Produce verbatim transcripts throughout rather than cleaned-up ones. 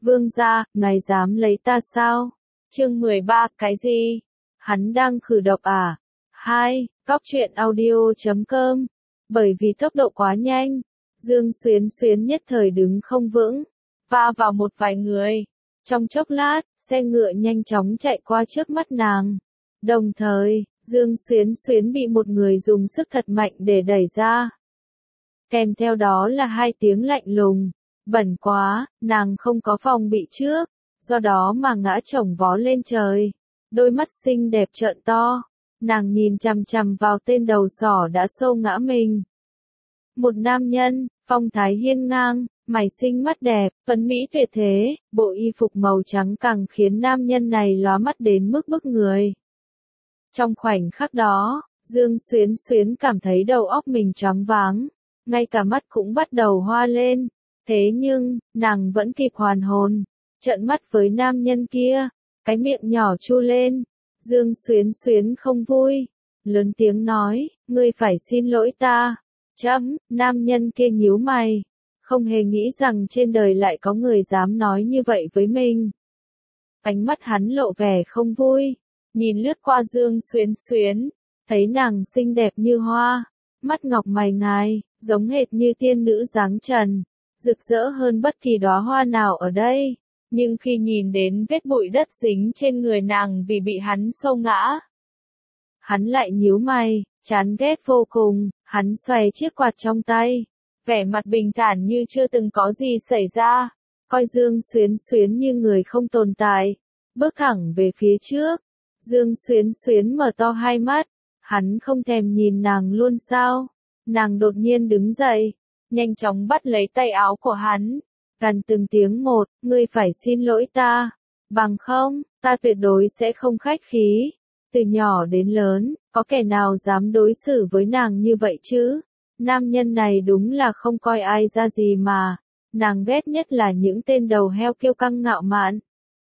Vương gia, ngài dám lấy ta sao? Chương mười ba, cái gì? Hắn đang khử độc à? Hai, Cóc truyện audio chấm com. Bởi vì tốc độ quá nhanh, Dương Xuyến Xuyến nhất thời đứng không vững, va vào một vài người. Trong chốc lát, xe ngựa nhanh chóng chạy qua trước mắt nàng. Đồng thời, Dương Xuyến Xuyến bị một người dùng sức thật mạnh để đẩy ra. Kèm theo đó là hai tiếng lạnh lùng. Bẩn quá, nàng không có phòng bị trước, do đó mà ngã chồng vó lên trời. Đôi mắt xinh đẹp trợn to, nàng nhìn chằm chằm vào tên đầu sỏ đã xô ngã mình. Một nam nhân, phong thái hiên ngang, mày xinh mắt đẹp, phấn mỹ tuyệt thế, bộ y phục màu trắng càng khiến nam nhân này lóa mắt đến mức bức người. Trong khoảnh khắc đó, Dương Xuyến Xuyến cảm thấy đầu óc mình choáng váng, ngay cả mắt cũng bắt đầu hoa lên. Thế nhưng, nàng vẫn kịp hoàn hồn, trợn mắt với nam nhân kia, cái miệng nhỏ chu lên. Dương Xuyến Xuyến không vui, lớn tiếng nói, ngươi phải xin lỗi ta. Chấm, nam nhân kia nhíu mày, không hề nghĩ rằng trên đời lại có người dám nói như vậy với mình. Ánh mắt hắn lộ vẻ không vui, nhìn lướt qua Dương Xuyến Xuyến, thấy nàng xinh đẹp như hoa, mắt ngọc mày ngài, giống hệt như tiên nữ dáng trần, rực rỡ hơn bất kỳ đóa hoa nào ở đây. Nhưng khi nhìn đến vết bụi đất dính trên người nàng vì bị hắn xô ngã, hắn lại nhíu mày, chán ghét vô cùng. Hắn xoay chiếc quạt trong tay, vẻ mặt bình thản như chưa từng có gì xảy ra, coi Dương Xuyến Xuyến như người không tồn tại, bước thẳng về phía trước. Dương Xuyến Xuyến mở to hai mắt, hắn không thèm nhìn nàng luôn sao? Nàng đột nhiên đứng dậy, nhanh chóng bắt lấy tay áo của hắn, gằn từng tiếng một, ngươi phải xin lỗi ta, bằng không, ta tuyệt đối sẽ không khách khí. Từ nhỏ đến lớn, có kẻ nào dám đối xử với nàng như vậy chứ? Nam nhân này đúng là không coi ai ra gì mà. Nàng ghét nhất là những tên đầu heo kiêu căng ngạo mạn.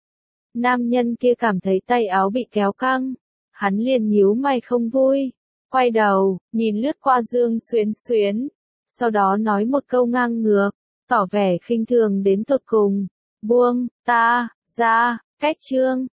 Nam nhân kia cảm thấy tay áo bị kéo căng, hắn liền nhíu mày không vui, quay đầu, nhìn lướt qua Dương Xuyến Xuyến, sau đó nói một câu ngang ngược, tỏ vẻ khinh thường đến tột cùng. Buông ta ra, cách trương.